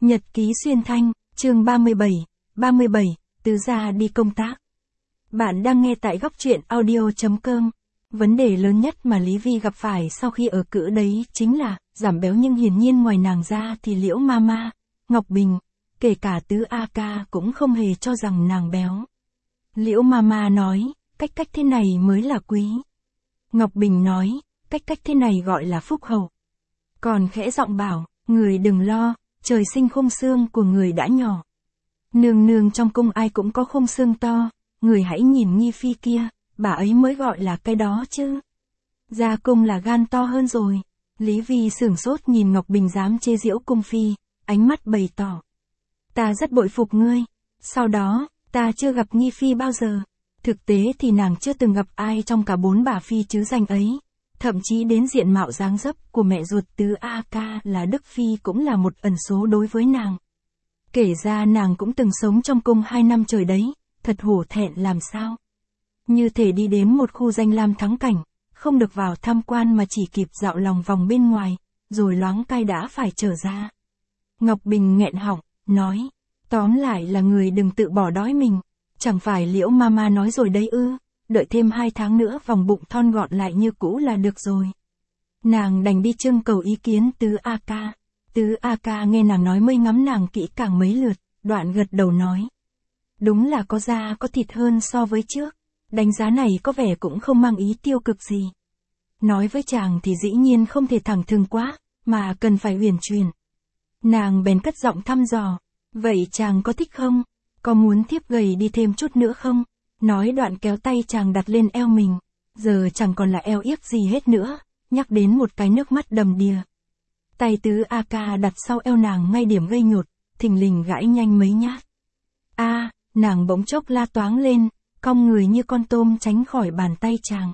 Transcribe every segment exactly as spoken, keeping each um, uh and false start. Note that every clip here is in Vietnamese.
Nhật ký xuyên thanh, chương ba mươi bảy, ba mươi bảy, Tứ gia đi công tác. Bạn đang nghe tại góc truyện audio chấm com. Vấn đề lớn nhất mà Lý Vi gặp phải sau khi ở cữ đấy chính là giảm béo, nhưng hiển nhiên ngoài nàng ra thì Liễu Mama, Ngọc Bình, kể cả Tứ A Ca cũng không hề cho rằng nàng béo. Liễu Mama nói, cách cách thế này mới là quý. Ngọc Bình nói, cách cách thế này gọi là phúc hậu. Còn khẽ giọng bảo, người đừng lo, trời sinh khung xương của người đã nhỏ. Nương nương trong cung ai cũng có khung xương to, người hãy nhìn Nghi Phi kia, bà ấy mới gọi là cái đó chứ. Ra cung là gan to hơn rồi. Lý Vi sửng sốt nhìn Ngọc Bình dám chê giễu cung phi, ánh mắt bày tỏ. Ta rất bội phục ngươi. Sau đó, ta chưa gặp Nghi Phi bao giờ. Thực tế thì nàng chưa từng gặp ai trong cả bốn bà Phi chứ danh ấy. Thậm chí đến diện mạo dáng dấp của mẹ ruột Tứ A Ca là Đức Phi cũng là một ẩn số đối với nàng. Kể ra nàng cũng từng sống trong cung hai năm trời đấy, thật hổ thẹn làm sao. Như thể đi đến một khu danh lam thắng cảnh, không được vào tham quan mà chỉ kịp dạo lòng vòng bên ngoài, rồi loáng cai đã phải trở ra. Ngọc Bình nghẹn họng, nói, tóm lại là người đừng tự bỏ đói mình, chẳng phải Liễu Mama nói rồi đấy ư, đợi thêm hai tháng nữa vòng bụng thon gọn lại như cũ là được rồi. Nàng đành đi trưng cầu ý kiến Tứ A Ca. Tứ A Ca nghe nàng nói mới ngắm nàng kỹ càng mấy lượt, đoạn gật đầu nói. Đúng là có da có thịt hơn so với trước, đánh giá này có vẻ cũng không mang ý tiêu cực gì. Nói với chàng thì dĩ nhiên không thể thẳng thừng quá, mà cần phải huyền chuyển. Nàng bèn cất giọng thăm dò, vậy chàng có thích không? Có muốn thiếp gầy đi thêm chút nữa không? Nói đoạn kéo tay chàng đặt lên eo mình, giờ chẳng còn là eo yếc gì hết nữa, nhắc đến một cái nước mắt đầm đìa. Tay Tứ A Ca đặt sau eo nàng ngay điểm gây nhột, thình lình gãi nhanh mấy nhát. A, nàng bỗng chốc la toáng lên, cong người như con tôm tránh khỏi bàn tay chàng.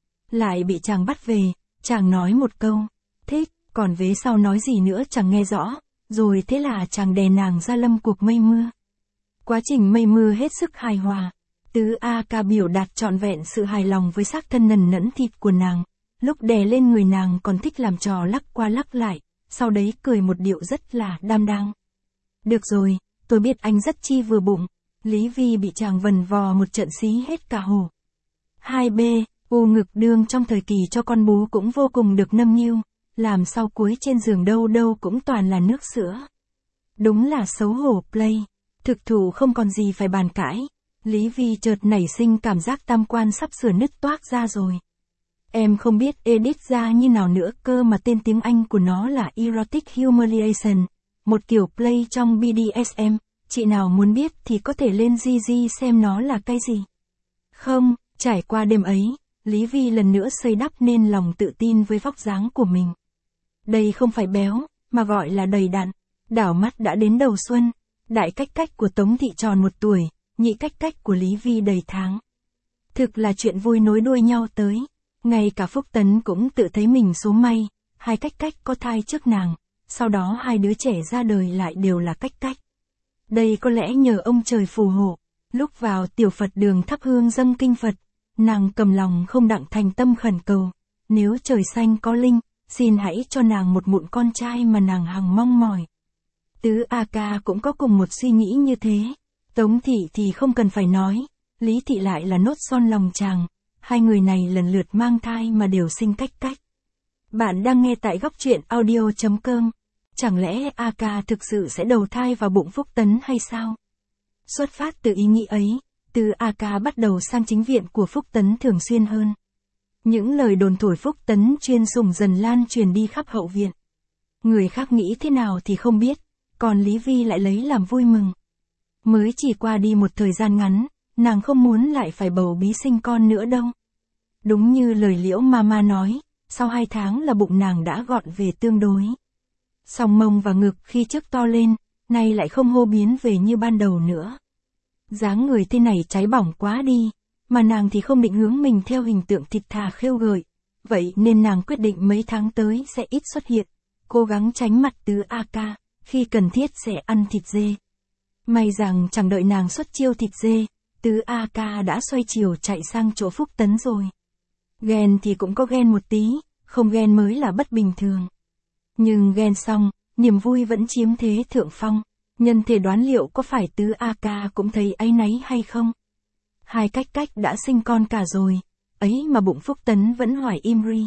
Lại bị chàng bắt về, chàng nói một câu, thích, còn vế sau nói gì nữa chẳng nghe rõ, rồi thế là chàng đè nàng ra lâm cuộc mây mưa. Quá trình mây mưa hết sức hài hòa, Tứ A Ca biểu đạt trọn vẹn sự hài lòng với xác thân nần nẫn thịt của nàng, lúc đè lên người nàng còn thích làm trò lắc qua lắc lại, sau đấy cười một điệu rất là đam đang. Được rồi, tôi biết anh rất chi vừa bụng. Lý Vi bị chàng vần vò một trận xí hết cả hổ. hai B, u ngực đương trong thời kỳ cho con bú cũng vô cùng được nâm niu, làm sau cuối trên giường đâu đâu cũng toàn là nước sữa. Đúng là xấu hổ play, thực thụ không còn gì phải bàn cãi. Lý Vi chợt nảy sinh cảm giác tam quan sắp sửa nứt toác ra rồi. Em không biết edit ra như nào nữa cơ mà tên tiếng Anh của nó là Erotic Humiliation, một kiểu play trong B D S M. Chị nào muốn biết thì có thể lên G G xem nó là cái gì. Không, trải qua đêm ấy, Lý Vi lần nữa xây đắp nên lòng tự tin với vóc dáng của mình. Đây không phải béo, mà gọi là đầy đặn. Đảo mắt đã đến đầu xuân, đại cách cách của Tống Thị tròn một tuổi, nhị cách cách của Lý Vi đầy tháng. Thực là chuyện vui nối đuôi nhau tới. Ngay cả Phúc Tấn cũng tự thấy mình số may, hai cách cách có thai trước nàng, sau đó hai đứa trẻ ra đời lại đều là cách cách. Đây có lẽ nhờ ông trời phù hộ, lúc vào tiểu Phật đường thắp hương dâng kinh Phật, nàng cầm lòng không đặng thành tâm khẩn cầu, nếu trời xanh có linh, xin hãy cho nàng một mụn con trai mà nàng hằng mong mỏi. Tứ A Ca cũng có cùng một suy nghĩ như thế, Tống Thị thì không cần phải nói, Lý Thị lại là nốt son lòng chàng, hai người này lần lượt mang thai mà đều sinh cách cách. Bạn đang nghe tại góc truyện audio chấm com. Chẳng lẽ A Ca thực sự sẽ đầu thai vào bụng Phúc Tấn hay sao? Xuất phát từ ý nghĩ ấy, Tứ A Ca bắt đầu sang chính viện của Phúc Tấn thường xuyên hơn. Những lời đồn thổi Phúc Tấn chuyên sủng dần lan truyền đi khắp hậu viện. Người khác nghĩ thế nào thì không biết, còn Lý Vi lại lấy làm vui mừng. Mới chỉ qua đi một thời gian ngắn, nàng không muốn lại phải bầu bí sinh con nữa đâu. Đúng như lời Liễu Mama nói, sau hai tháng là bụng nàng đã gọn về tương đối. Song mông và ngực khi trước to lên, nay lại không hô biến về như ban đầu nữa. Dáng người thế này cháy bỏng quá đi, mà nàng thì không định hướng mình theo hình tượng thịt thà khêu gợi. Vậy nên nàng quyết định mấy tháng tới sẽ ít xuất hiện, cố gắng tránh mặt Tứ A Ca, khi cần thiết sẽ ăn thịt dê. May rằng chẳng đợi nàng xuất chiêu thịt dê, Tứ A Ca đã xoay chiều chạy sang chỗ Phúc Tấn rồi. Ghen thì cũng có ghen một tí, không ghen mới là bất bình thường. Nhưng ghen xong, niềm vui vẫn chiếm thế thượng phong. Nhân thể đoán liệu có phải Tứ A Ca cũng thấy áy náy hay không? Hai cách cách đã sinh con cả rồi, ấy mà bụng Phúc Tấn vẫn hoài im ri.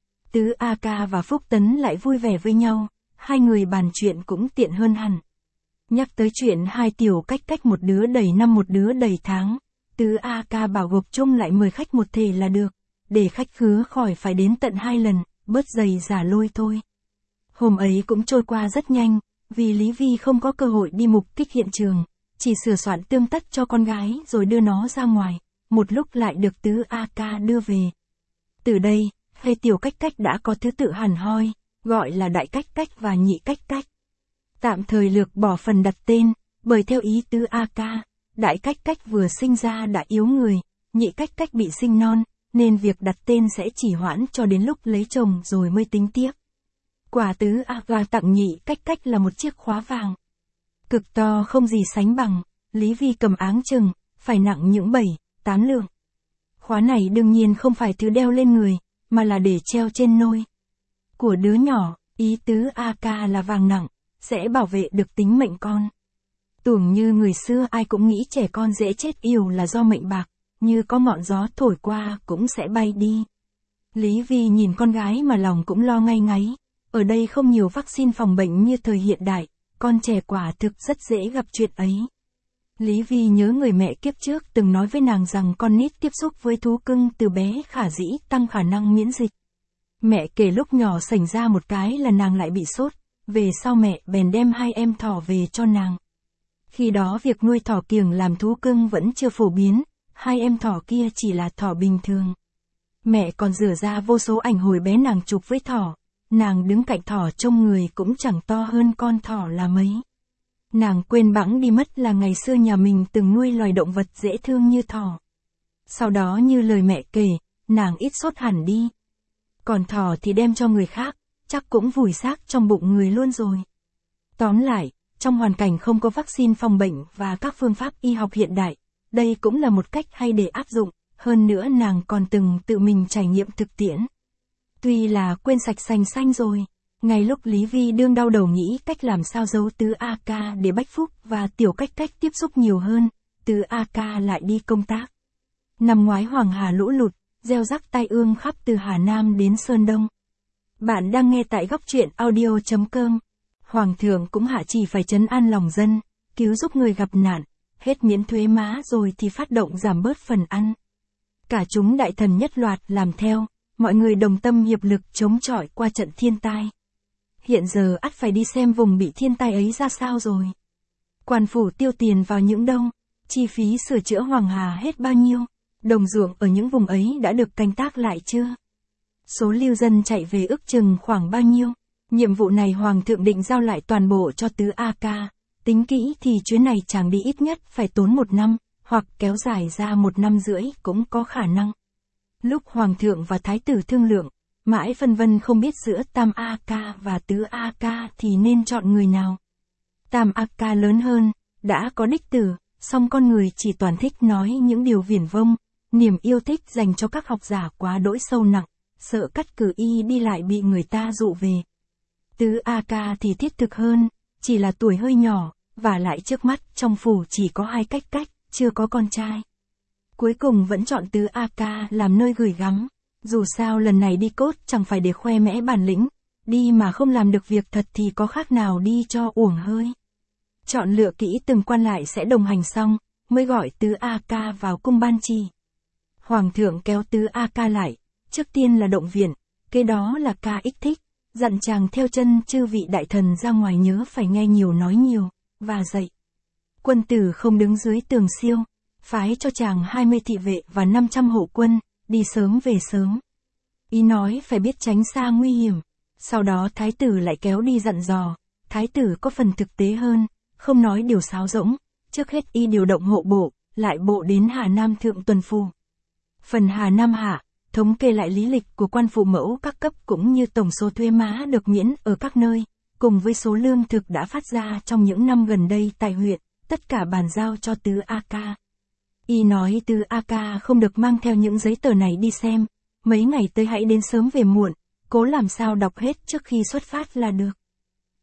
Tứ A Ca và Phúc Tấn lại vui vẻ với nhau, hai người bàn chuyện cũng tiện hơn hẳn. Nhắc tới chuyện hai tiểu cách cách một đứa đầy năm một đứa đầy tháng, Tứ A Ca bảo gộp chung lại mười khách một thể là được, để khách khứa khỏi phải đến tận hai lần, bớt dày giả lôi thôi. Hôm ấy cũng trôi qua rất nhanh, vì Lý Vi không có cơ hội đi mục kích hiện trường, chỉ sửa soạn tươm tất cho con gái rồi đưa nó ra ngoài, một lúc lại được Tứ A Ca đưa về. Từ đây, hai tiểu cách cách đã có thứ tự hẳn hoi, gọi là đại cách cách và nhị cách cách. Tạm thời lược bỏ phần đặt tên, bởi theo ý Tứ A Ca, đại cách cách vừa sinh ra đã yếu người, nhị cách cách bị sinh non, nên việc đặt tên sẽ chỉ hoãn cho đến lúc lấy chồng rồi mới tính tiếp. Quả Tứ A Ca tặng nhị cách cách là một chiếc khóa vàng. Cực to không gì sánh bằng, Lý Vi cầm áng chừng, phải nặng những bảy, tám lượng. Khóa này đương nhiên không phải thứ đeo lên người, mà là để treo trên nôi của đứa nhỏ, ý Tứ A Ca là vàng nặng, sẽ bảo vệ được tính mệnh con. Tưởng như người xưa ai cũng nghĩ trẻ con dễ chết yểu là do mệnh bạc, như có ngọn gió thổi qua cũng sẽ bay đi. Lý Vi nhìn con gái mà lòng cũng lo ngay ngáy, ở đây không nhiều vaccine phòng bệnh như thời hiện đại, con trẻ quả thực rất dễ gặp chuyện ấy. Lý Vi nhớ người mẹ kiếp trước từng nói với nàng rằng con nít tiếp xúc với thú cưng từ bé khả dĩ tăng khả năng miễn dịch. Mẹ kể lúc nhỏ xảy ra một cái là nàng lại bị sốt, về sau mẹ bèn đem hai em thỏ về cho nàng. Khi đó việc nuôi thỏ kiểng làm thú cưng vẫn chưa phổ biến, hai em thỏ kia chỉ là thỏ bình thường. Mẹ còn rửa ra vô số ảnh hồi bé nàng chụp với thỏ, nàng đứng cạnh thỏ trông người cũng chẳng to hơn con thỏ là mấy. Nàng quên bẵng đi mất là ngày xưa nhà mình từng nuôi loài động vật dễ thương như thỏ. Sau đó như lời mẹ kể, nàng ít sốt hẳn đi. Còn thỏ thì đem cho người khác, chắc cũng vùi xác trong bụng người luôn rồi. Tóm lại, trong hoàn cảnh không có vaccine phòng bệnh và các phương pháp y học hiện đại, đây cũng là một cách hay để áp dụng, hơn nữa nàng còn từng tự mình trải nghiệm thực tiễn. Tuy là quên sạch sành xanh rồi, ngay lúc Lý Vi đương đau đầu nghĩ cách làm sao giấu Tứ A Ca để Bách Phúc và tiểu cách cách tiếp xúc nhiều hơn, Tứ A Ca lại đi công tác. Năm ngoái Hoàng Hà lũ lụt, gieo rắc tai ương khắp từ Hà Nam đến Sơn Đông. Bạn đang nghe tại góc truyện audio chấm com. Hoàng thượng cũng hạ chỉ phải trấn an lòng dân, cứu giúp người gặp nạn, hết miễn thuế má rồi thì phát động giảm bớt phần ăn. Cả chúng đại thần nhất loạt làm theo, mọi người đồng tâm hiệp lực chống chọi qua trận thiên tai. Hiện giờ ắt phải đi xem vùng bị thiên tai ấy ra sao rồi. Quan phủ tiêu tiền vào những đâu, chi phí sửa chữa Hoàng Hà hết bao nhiêu, đồng ruộng ở những vùng ấy đã được canh tác lại chưa? Số lưu dân chạy về ước chừng khoảng bao nhiêu? Nhiệm vụ này Hoàng thượng định giao lại toàn bộ cho Tứ A Ca, tính kỹ thì chuyến này chàng đi ít nhất phải tốn một năm, hoặc kéo dài ra một năm rưỡi cũng có khả năng. Lúc Hoàng thượng và Thái tử thương lượng, mãi phân vân không biết giữa Tam A Ca và Tứ A Ca thì nên chọn người nào. Tam A Ca lớn hơn, đã có đích tử, song con người chỉ toàn thích nói những điều viển vông, niềm yêu thích dành cho các học giả quá đỗi sâu nặng, sợ cắt cử y đi lại bị người ta dụ về. Tứ A Ca thì thiết thực hơn, chỉ là tuổi hơi nhỏ, và lại trước mắt trong phủ chỉ có hai cách cách, chưa có con trai. Cuối cùng vẫn chọn Tứ A Ca làm nơi gửi gắm, dù sao lần này đi cốt chẳng phải để khoe mẽ bản lĩnh, đi mà không làm được việc thật thì có khác nào đi cho uổng hơi. Chọn lựa kỹ từng quan lại sẽ đồng hành xong, mới gọi Tứ A Ca vào cung ban chỉ. Hoàng thượng kéo Tứ A Ca lại, trước tiên là động viện, kế đó là ca ích thích, dặn chàng theo chân chư vị đại thần ra ngoài nhớ phải nghe nhiều nói nhiều, và dạy. Quân tử không đứng dưới tường siêu, phái cho chàng hai mươi thị vệ và năm trăm hộ quân, đi sớm về sớm. Ý nói phải biết tránh xa nguy hiểm, sau đó thái tử lại kéo đi dặn dò, thái tử có phần thực tế hơn, không nói điều sáo rỗng, trước hết y điều động hộ bộ, lại bộ đến Hà Nam thượng tuần phù. Phần Hà Nam hạ, thống kê lại lý lịch của quan phụ mẫu các cấp cũng như tổng số thuế má được miễn ở các nơi, cùng với số lương thực đã phát ra trong những năm gần đây tại huyện, tất cả bàn giao cho Tứ A Ca. Y nói Tứ A Ca không được mang theo những giấy tờ này đi xem, mấy ngày tới hãy đến sớm về muộn, cố làm sao đọc hết trước khi xuất phát là được.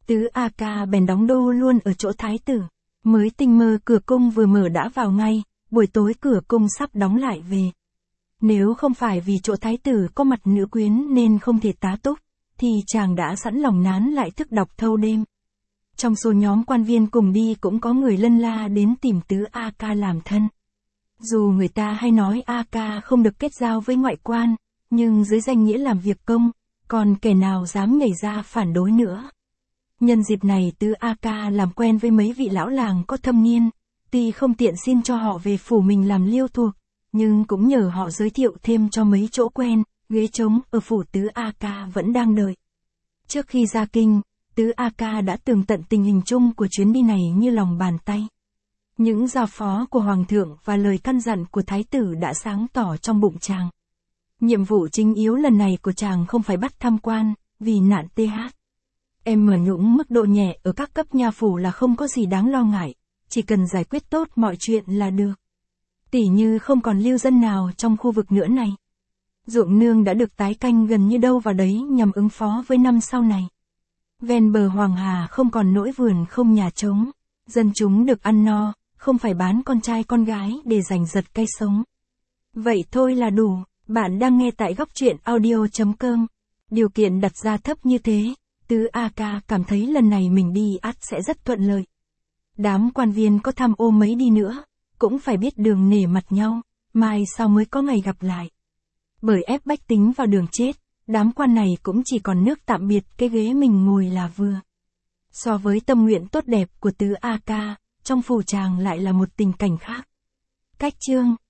Tứ A Ca bèn đóng đô luôn ở chỗ thái tử. Mới tinh mơ cửa cung vừa mở đã vào ngay, buổi tối cửa cung sắp đóng lại về. Nếu không phải vì chỗ thái tử có mặt nữ quyến nên không thể tá túc, thì chàng đã sẵn lòng nán lại thức đọc thâu đêm. Trong số nhóm quan viên cùng đi cũng có người lân la đến tìm Tứ A Ca làm thân. Dù người ta hay nói A Ca không được kết giao với ngoại quan, nhưng dưới danh nghĩa làm việc công, còn kẻ nào dám nhảy ra phản đối nữa. Nhân dịp này Tứ A Ca làm quen với mấy vị lão làng có thâm niên, tuy không tiện xin cho họ về phủ mình làm liêu thuộc, nhưng cũng nhờ họ giới thiệu thêm cho mấy chỗ quen, ghế trống ở phủ Tứ A Ca vẫn đang đợi. Trước khi ra kinh, Tứ A Ca đã tường tận tình hình chung của chuyến đi này như lòng bàn tay. Những giao phó của Hoàng thượng và lời căn dặn của Thái tử đã sáng tỏ trong bụng chàng. Nhiệm vụ chính yếu lần này của chàng không phải bắt tham quan, vì nạn tê hát em ở nhũng mức độ nhẹ ở các cấp nha phủ là không có gì đáng lo ngại, chỉ cần giải quyết tốt mọi chuyện là được. Tỉ như không còn lưu dân nào trong khu vực nữa này. Ruộng nương đã được tái canh gần như đâu vào đấy nhằm ứng phó với năm sau này. Ven bờ Hoàng Hà không còn nỗi vườn không nhà trống, dân chúng được ăn no, không phải bán con trai con gái để giành giật cây sống. Vậy thôi là đủ, bạn đang nghe tại góc truyện audio chấm com. Điều kiện đặt ra thấp như thế, Tứ A Ca cảm thấy lần này mình đi ắt sẽ rất thuận lợi. Đám quan viên có tham ô mấy đi nữa, cũng phải biết đường nể mặt nhau, mai sau mới có ngày gặp lại. Bởi ép bách tính vào đường chết, đám quan này cũng chỉ còn nước tạm biệt cái ghế mình ngồi là vừa. So với tâm nguyện tốt đẹp của Tứ A Ca, trong phủ chàng lại là một tình cảnh khác. Cách chương